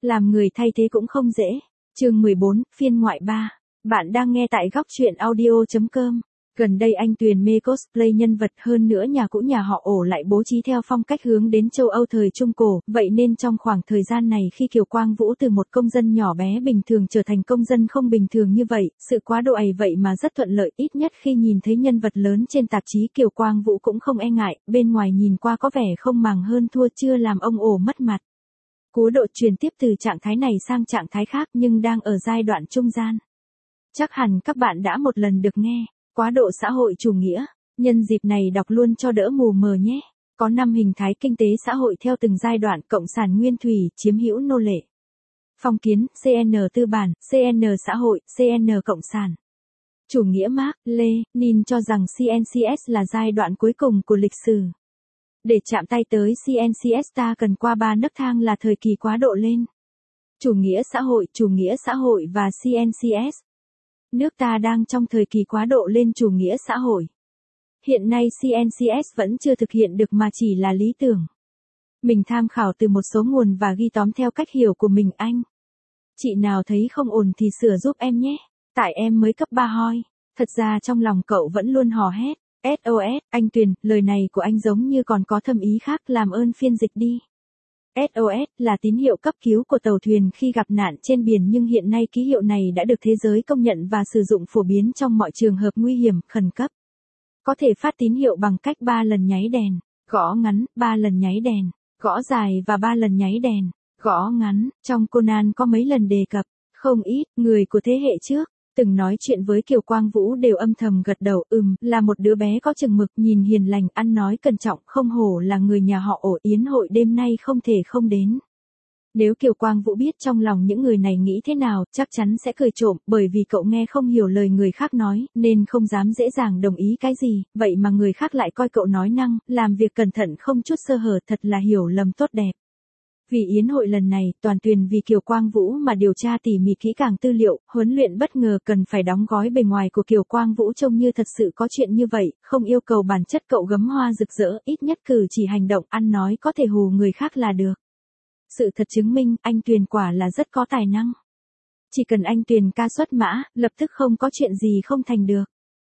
Làm người thay thế cũng không dễ. Chương 14, phiên ngoại 3. Bạn đang nghe tại góc truyện audio.com. Gần đây anh Tuyền mê cosplay nhân vật, hơn nữa nhà cũ nhà họ Ổ lại bố trí theo phong cách hướng đến châu Âu thời Trung Cổ, vậy nên trong khoảng thời gian này khi Kiều Quang Vũ từ một công dân nhỏ bé bình thường trở thành công dân không bình thường như vậy, sự quá độ ấy vậy mà rất thuận lợi, ít nhất khi nhìn thấy nhân vật lớn trên tạp chí Kiều Quang Vũ cũng không e ngại, bên ngoài nhìn qua có vẻ không màng hơn thua, chưa làm ông Ổ mất mặt. Cú độ chuyển tiếp từ trạng thái này sang trạng thái khác nhưng đang ở giai đoạn trung gian. Chắc hẳn các bạn đã một lần được nghe. Quá độ xã hội chủ nghĩa, nhân dịp này đọc luôn cho đỡ mù mờ nhé. Có 5 hình thái kinh tế xã hội theo từng giai đoạn: cộng sản nguyên thủy, chiếm hữu nô lệ, phong kiến, CN tư bản, CN xã hội, CN cộng sản. Chủ nghĩa Mác Lênin cho rằng CNCS là giai đoạn cuối cùng của lịch sử. Để chạm tay tới CNCS ta cần qua 3 nấc thang là thời kỳ quá độ lên. Chủ nghĩa xã hội và CNCS. Nước ta đang trong thời kỳ quá độ lên chủ nghĩa xã hội. Hiện nay CNCS vẫn chưa thực hiện được mà chỉ là lý tưởng. Mình tham khảo từ một số nguồn và ghi tóm theo cách hiểu của mình anh. Chị nào thấy không ổn thì sửa giúp em nhé. Tại em mới cấp 3 hoi. Thật ra trong lòng cậu vẫn luôn hò hét. SOS, anh Tuyền, lời này của anh giống như còn có thâm ý khác, làm ơn phiên dịch đi. SOS là tín hiệu cấp cứu của tàu thuyền khi gặp nạn trên biển, nhưng hiện nay ký hiệu này đã được thế giới công nhận và sử dụng phổ biến trong mọi trường hợp nguy hiểm, khẩn cấp. Có thể phát tín hiệu bằng cách 3 lần nháy đèn, gõ ngắn, 3 lần nháy đèn, gõ dài và 3 lần nháy đèn, gõ ngắn. Trong Conan có mấy lần đề cập, không ít người của thế hệ trước từng nói chuyện với Kiều Quang Vũ đều âm thầm gật đầu, là một đứa bé có chừng mực, nhìn hiền lành, ăn nói cẩn trọng, không hổ là người nhà họ Ổ, yến hội đêm nay không thể không đến. Nếu Kiều Quang Vũ biết trong lòng những người này nghĩ thế nào, chắc chắn sẽ cười trộm, bởi vì cậu nghe không hiểu lời người khác nói, nên không dám dễ dàng đồng ý cái gì, vậy mà người khác lại coi cậu nói năng, làm việc cẩn thận không chút sơ hở, thật là hiểu lầm tốt đẹp. Vì yến hội lần này, toàn Tuyền vì Kiều Quang Vũ mà điều tra tỉ mỉ kỹ càng tư liệu, huấn luyện bất ngờ cần phải đóng gói bề ngoài của Kiều Quang Vũ trông như thật sự có chuyện như vậy, không yêu cầu bản chất cậu gấm hoa rực rỡ, ít nhất cử chỉ hành động, ăn nói có thể hù người khác là được. Sự thật chứng minh, anh Tuyền quả là rất có tài năng. Chỉ cần anh Tuyền ca xuất mã, lập tức không có chuyện gì không thành được.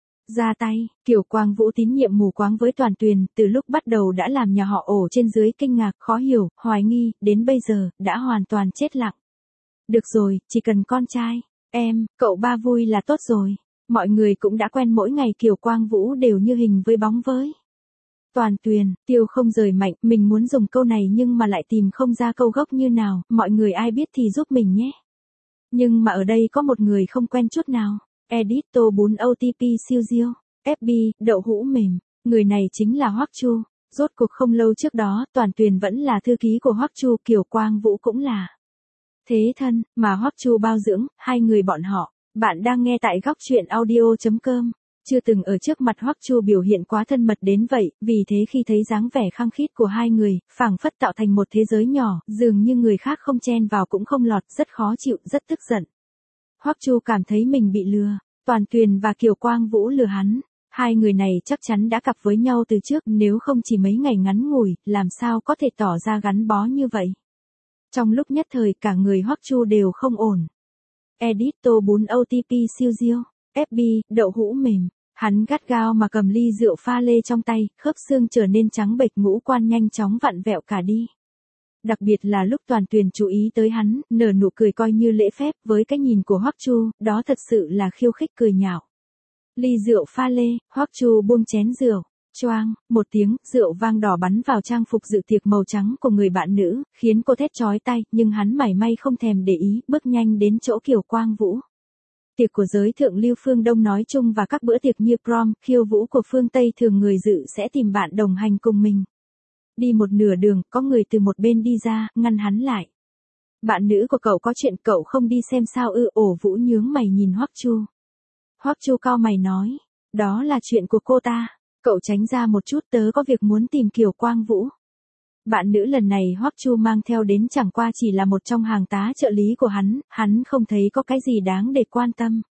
Ra tay, Kiều Quang Vũ tín nhiệm mù quáng với toàn Tuyền, từ lúc bắt đầu đã làm nhà họ Ổ trên dưới kinh ngạc, khó hiểu, hoài nghi, đến bây giờ, đã hoàn toàn chết lặng. Được rồi, chỉ cần con trai, cậu ba vui là tốt rồi. Mọi người cũng đã quen mỗi ngày Kiều Quang Vũ đều như hình với bóng với. Toàn Tuyền, tiêu không rời mạnh, mình muốn dùng câu này nhưng mà lại tìm không ra câu gốc như nào, mọi người ai biết thì giúp mình nhé. Nhưng mà ở đây có một người không quen chút nào. Editor 4 OTP siêu diêu, FB, đậu hũ mềm, người này chính là Hoắc Chu. Rốt cuộc không lâu trước đó, Toàn Tuyền vẫn là thư ký của Hoắc Chu, Kiều Quang Vũ cũng là thế thân, mà Hoắc Chu bao dưỡng, hai người bọn họ. Bạn đang nghe tại góc truyện audio.com. Chưa từng ở trước mặt Hoắc Chu biểu hiện quá thân mật đến vậy, vì thế khi thấy dáng vẻ khăng khít của hai người, phảng phất tạo thành một thế giới nhỏ, dường như người khác không chen vào cũng không lọt, rất khó chịu, rất tức giận. Hoắc Chu cảm thấy mình bị lừa, Toàn Tuyền và Kiều Quang Vũ lừa hắn. Hai người này chắc chắn đã cặp với nhau từ trước, nếu không chỉ mấy ngày ngắn ngủi, làm sao có thể tỏ ra gắn bó như vậy. Trong lúc nhất thời cả người Hoắc Chu đều không ổn. Editor 4 OTP siêu diêu, FB, đậu hũ mềm. Hắn gắt gao mà cầm ly rượu pha lê trong tay, khớp xương trở nên trắng bệch, ngũ quan nhanh chóng vặn vẹo cả đi. Đặc biệt là lúc Toàn Tuyền chú ý tới hắn, nở nụ cười coi như lễ phép, với cái nhìn của Hoắc Chu, đó thật sự là khiêu khích cười nhạo. Ly rượu pha lê, Hoắc Chu buông chén rượu, choang, một tiếng, rượu vang đỏ bắn vào trang phục dự tiệc màu trắng của người bạn nữ, khiến cô thét chói tai, nhưng hắn mảy may không thèm để ý, bước nhanh đến chỗ Kiều Quang Vũ. Tiệc của giới thượng lưu phương Đông nói chung và các bữa tiệc như prom, khiêu vũ của phương Tây thường người dự sẽ tìm bạn đồng hành cùng mình. Đi một nửa đường, có người từ một bên đi ra, ngăn hắn lại. Bạn nữ của cậu có chuyện, cậu không đi xem sao ư? Ổ Vũ nhướng mày nhìn Hoắc Chu. Hoắc Chu cau mày nói, đó là chuyện của cô ta, cậu tránh ra một chút, tớ có việc muốn tìm Kiều Quang Vũ. Bạn nữ lần này Hoắc Chu mang theo đến chẳng qua chỉ là một trong hàng tá trợ lý của hắn không thấy có cái gì đáng để quan tâm.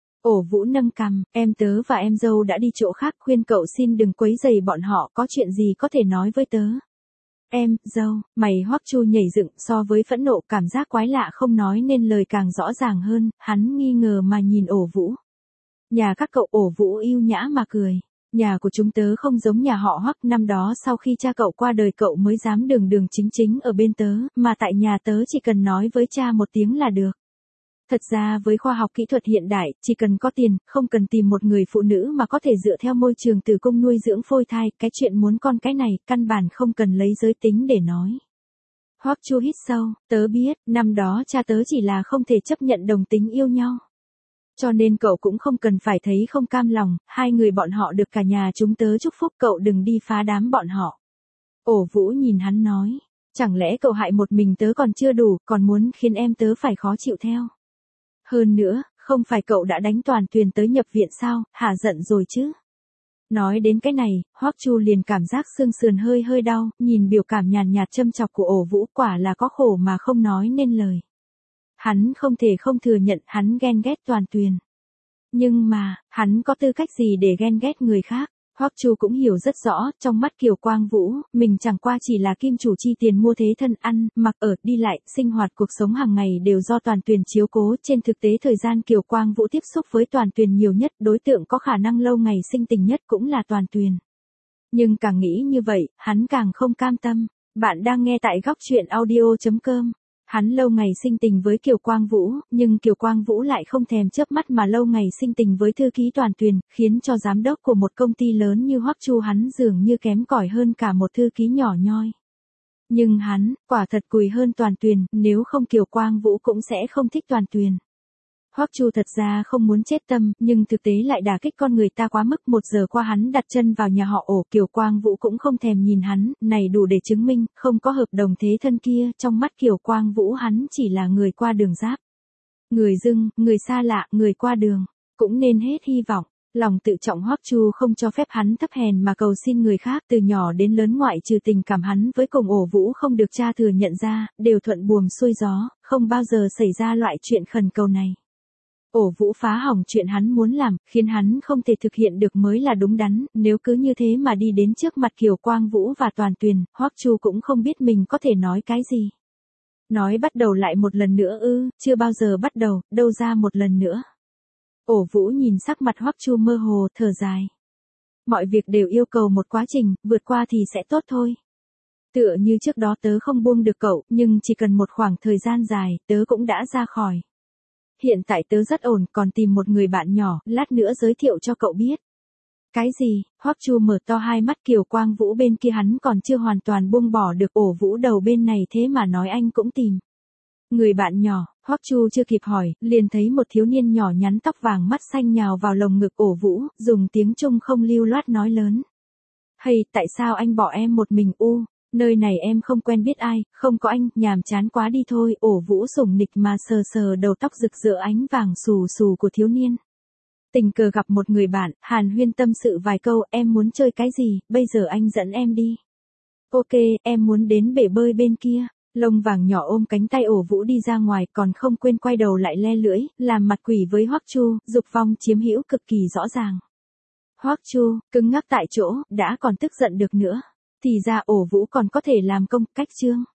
Ổ Vũ nâng cằm, em tớ và em dâu đã đi chỗ khác, khuyên cậu xin đừng quấy rầy bọn họ, có chuyện gì có thể nói với tớ. Em, dâu, mày Hoắc Chu nhảy dựng, so với phẫn nộ cảm giác quái lạ không nói nên lời càng rõ ràng hơn, hắn nghi ngờ mà nhìn Ổ Vũ. Nhà các cậu, Ổ Vũ yêu nhã mà cười. Nhà của chúng tớ không giống nhà họ Hoắc, năm đó sau khi cha cậu qua đời cậu mới dám đường đường chính chính ở bên tớ, mà tại nhà tớ chỉ cần nói với cha một tiếng là được. Thật ra với khoa học kỹ thuật hiện đại, chỉ cần có tiền, không cần tìm một người phụ nữ mà có thể dựa theo môi trường tử cung nuôi dưỡng phôi thai, cái chuyện muốn con cái này, căn bản không cần lấy giới tính để nói. Hoắc Chu hít sâu, tớ biết, năm đó cha tớ chỉ là không thể chấp nhận đồng tính yêu nhau. Cho nên cậu cũng không cần phải thấy không cam lòng, hai người bọn họ được cả nhà chúng tớ chúc phúc, cậu đừng đi phá đám bọn họ. Ổ Vũ nhìn hắn nói, chẳng lẽ cậu hại một mình tớ còn chưa đủ, còn muốn khiến em tớ phải khó chịu theo. Hơn nữa, không phải cậu đã đánh Toàn Tuyền tới nhập viện sao, hả giận rồi chứ. Nói đến cái này, Hoắc Chu liền cảm giác xương sườn hơi hơi đau, nhìn biểu cảm nhàn nhạt châm chọc của Ổ Vũ quả là có khổ mà không nói nên lời. Hắn không thể không thừa nhận hắn ghen ghét Toàn Tuyền. Nhưng mà, hắn có tư cách gì để ghen ghét người khác? Hoắc Chu cũng hiểu rất rõ, trong mắt Kiều Quang Vũ, mình chẳng qua chỉ là kim chủ chi tiền mua thế thân ăn, mặc ở, đi lại, sinh hoạt cuộc sống hàng ngày đều do Toàn Tuyền chiếu cố. Trên thực tế thời gian Kiều Quang Vũ tiếp xúc với Toàn Tuyền nhiều nhất, đối tượng có khả năng lâu ngày sinh tình nhất cũng là Toàn Tuyền. Nhưng càng nghĩ như vậy, hắn càng không cam tâm. Bạn đang nghe tại góc truyện audio.com. Hắn lâu ngày sinh tình với Kiều Quang Vũ, nhưng Kiều Quang Vũ lại không thèm chớp mắt mà lâu ngày sinh tình với thư ký Toàn Tuyền, khiến cho giám đốc của một công ty lớn như Hoắc Chu hắn dường như kém cỏi hơn cả một thư ký nhỏ nhoi. Nhưng hắn, quả thật cùi hơn Toàn Tuyền, nếu không Kiều Quang Vũ cũng sẽ không thích Toàn Tuyền. Hoắc Chu thật ra không muốn chết tâm, nhưng thực tế lại đả kích con người ta quá mức. 1 giờ qua hắn đặt chân vào nhà họ Ổ, Kiều Quang Vũ cũng không thèm nhìn hắn, này đủ để chứng minh, không có hợp đồng thế thân kia, trong mắt Kiều Quang Vũ hắn chỉ là người qua đường giáp. Người dưng, người xa lạ, người qua đường, cũng nên hết hy vọng. Lòng tự trọng Hoắc Chu không cho phép hắn thấp hèn mà cầu xin người khác, từ nhỏ đến lớn ngoại trừ tình cảm hắn với cùng Ổ Vũ không được cha thừa nhận ra, đều thuận buồm xuôi gió, không bao giờ xảy ra loại chuyện khẩn cầu này. Ổ Vũ phá hỏng chuyện hắn muốn làm, khiến hắn không thể thực hiện được mới là đúng đắn, nếu cứ như thế mà đi đến trước mặt Kiều Quang Vũ và Toàn Tuyền, Hoắc Chu cũng không biết mình có thể nói cái gì. Nói bắt đầu lại một lần nữa ư, chưa bao giờ bắt đầu, đâu ra một lần nữa. Ổ Vũ nhìn sắc mặt Hoắc Chu mơ hồ, thở dài. Mọi việc đều yêu cầu một quá trình, vượt qua thì sẽ tốt thôi. Tựa như trước đó tớ không buông được cậu, nhưng chỉ cần một khoảng thời gian dài, tớ cũng đã ra khỏi. Hiện tại tớ rất ổn, còn tìm một người bạn nhỏ, lát nữa giới thiệu cho cậu biết. Cái gì? Hoắc Chu mở to hai mắt, Kiều Quang Vũ bên kia hắn còn chưa hoàn toàn buông bỏ được, Ổ Vũ đầu bên này thế mà nói anh cũng tìm. Người bạn nhỏ, Hoắc Chu chưa kịp hỏi, liền thấy một thiếu niên nhỏ nhắn tóc vàng mắt xanh nhào vào lồng ngực Ổ Vũ, dùng tiếng Trung không lưu loát nói lớn. Hay, tại sao anh bỏ em một mình nơi này em không quen biết ai, không có anh, nhàm chán quá đi thôi. Ổ Vũ sủng nịch mà sờ sờ đầu tóc rực rỡ ánh vàng xù xù của thiếu niên. Tình cờ gặp một người bạn, hàn huyên tâm sự vài câu, em muốn chơi cái gì, bây giờ anh dẫn em đi. Ok, em muốn đến bể bơi bên kia. Lông vàng nhỏ ôm cánh tay Ổ Vũ đi ra ngoài, còn không quên quay đầu lại le lưỡi, làm mặt quỷ với Hoắc Chu, dục vọng chiếm hữu cực kỳ rõ ràng. Hoắc Chu, cứng ngắc tại chỗ, đã còn tức giận được nữa. Thì ra Ổ Vũ còn có thể làm công, cách chương.